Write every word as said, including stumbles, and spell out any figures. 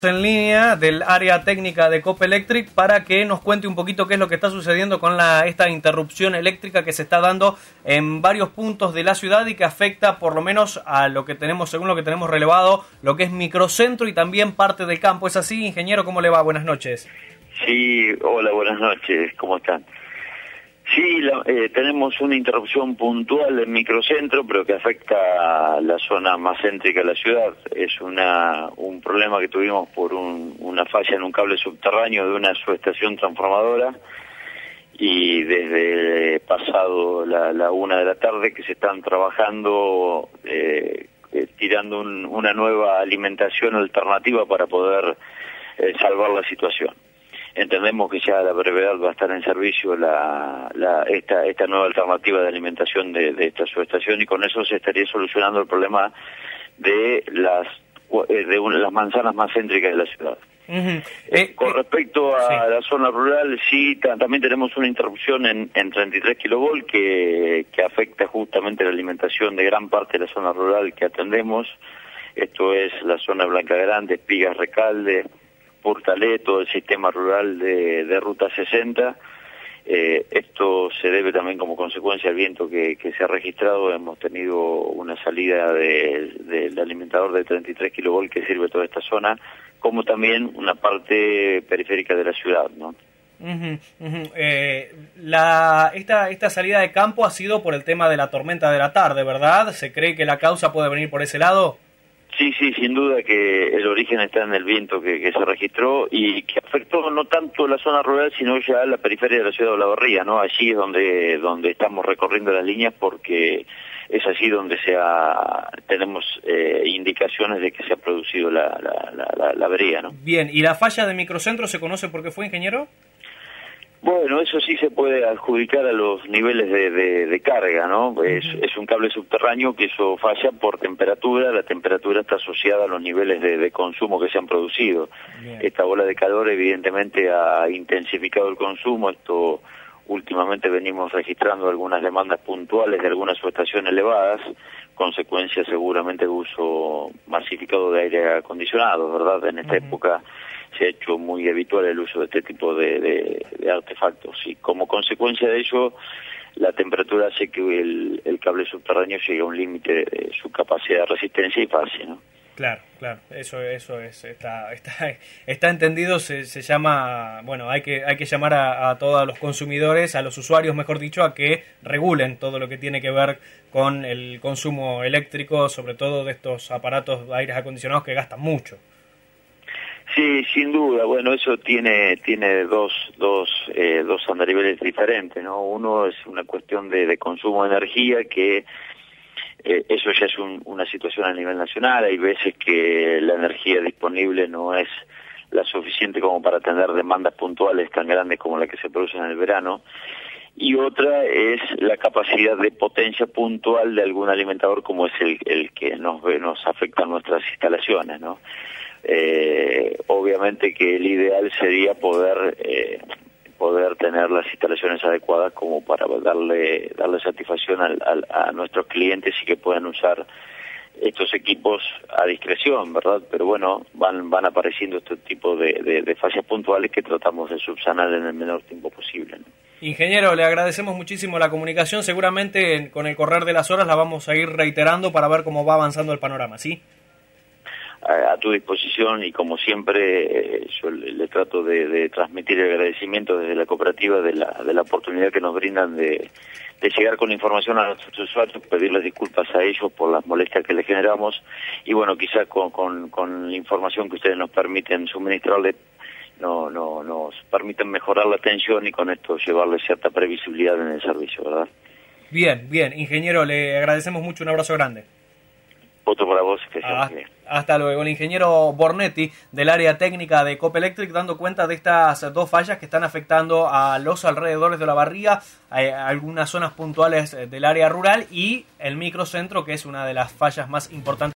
En línea del área técnica de Copelectric para que nos cuente un poquito qué es lo que está sucediendo con la, esta interrupción eléctrica que se está dando en varios puntos de la ciudad y que afecta por lo menos a lo que tenemos, según lo que tenemos relevado, lo que es microcentro y también parte del campo. ¿Es así, ingeniero? ¿Cómo le va? Buenas noches. Sí, hola, buenas noches, ¿cómo están? Sí, la, eh, tenemos una interrupción puntual en microcentro, pero que afecta a la zona más céntrica de la ciudad. Es una un problema que tuvimos por un, una falla en un cable subterráneo de una subestación transformadora, y desde pasado la, la una de la tarde que se están trabajando, eh, eh, tirando un, una nueva alimentación alternativa para poder eh, salvar la situación. Entendemos que ya a la brevedad va a estar en servicio la, la, esta, esta nueva alternativa de alimentación de, de esta subestación, y con eso se estaría solucionando el problema de las de una, las manzanas más céntricas de la ciudad. Uh-huh. eh, con respecto a sí. la zona rural, sí, también tenemos una interrupción en, en treinta y tres kilovolt que, que afecta justamente la alimentación de gran parte de la zona rural que atendemos. Esto es la zona Blanca Grande, Espigas, Recalde, Portalet, todo el sistema rural de, de Ruta sesenta. Eh, esto se debe también como consecuencia al viento que, que se ha registrado. Hemos tenido una salida del de, de alimentador de treinta y tres kilovolt que sirve toda esta zona, como también una parte periférica de la ciudad, ¿no? Uh-huh, uh-huh. Eh, la, esta, esta salida de campo ha sido por el tema de la tormenta de la tarde, ¿verdad? ¿Se cree que la causa puede venir por ese lado? Sí, sí, sin duda que el origen está en el viento que, que se registró y que afectó no tanto la zona rural, sino ya la periferia de la ciudad de Olavarría, ¿no? Allí es donde donde estamos recorriendo las líneas, porque es allí donde se ha, tenemos eh, indicaciones de que se ha producido la, la, la, la, la avería, ¿no? Bien, ¿y la falla de microcentro se conoce por qué fue, ingeniero? Bueno, eso sí se puede adjudicar a los niveles de, de, de carga, ¿no? Es, es un cable subterráneo que eso falla por temperatura. La temperatura está asociada a los niveles de, de consumo que se han producido. Bien. Esta ola de calor evidentemente ha intensificado el consumo. Esto últimamente venimos registrando algunas demandas puntuales de algunas subestaciones elevadas, consecuencia seguramente de uso masificado de aire acondicionado, ¿verdad? En esta uh-huh. época se ha hecho muy habitual el uso de este tipo de, de, de artefactos, y como consecuencia de ello la temperatura hace que el, el cable subterráneo llegue a un límite de su capacidad de resistencia y fase, ¿no? Claro, claro, eso eso es está está está entendido. Se, se llama, bueno, hay que hay que llamar a, a todos los consumidores, a los usuarios, mejor dicho, a que regulen todo lo que tiene que ver con el consumo eléctrico, sobre todo de estos aparatos de aires acondicionados que gastan mucho. Sí, sin duda. Bueno, eso tiene tiene dos dos eh, dos andariveles diferentes, ¿no? Uno es una cuestión de, de consumo de energía, que eh, eso ya es un, una situación a nivel nacional. Hay veces que la energía disponible no es la suficiente como para atender demandas puntuales tan grandes como la que se produce en el verano. Y otra es la capacidad de potencia puntual de algún alimentador, como es el, el que nos nos afecta a nuestras instalaciones, ¿no? Eh, obviamente que el ideal sería poder eh, poder tener las instalaciones adecuadas como para darle darle satisfacción al, al, a nuestros clientes y que puedan usar estos equipos a discreción, ¿verdad? Pero bueno, van van apareciendo este tipo de, de, de fallas puntuales que tratamos de subsanar en el menor tiempo posible, ¿no? Ingeniero, le agradecemos muchísimo la comunicación. Seguramente con el correr de las horas la vamos a ir reiterando para ver cómo va avanzando el panorama, ¿sí? A, a tu disposición, y como siempre eh, yo le, le trato de, de transmitir el agradecimiento desde la cooperativa de la, de la oportunidad que nos brindan de, de llegar con información a nuestros usuarios, pedirles disculpas a ellos por las molestias que les generamos, y bueno, quizás con, con, con la información que ustedes nos permiten suministrarles no, no, nos permiten mejorar la atención y con esto llevarle cierta previsibilidad en el servicio, ¿verdad? Bien, bien, ingeniero, le agradecemos mucho, un abrazo grande. Otro para vos. Que ah, hasta luego. El ingeniero Bornetti del área técnica de Copelectric, dando cuenta de estas dos fallas que están afectando a los alrededores de Olavarría, a algunas zonas puntuales del área rural y el microcentro, que es una de las fallas más importantes.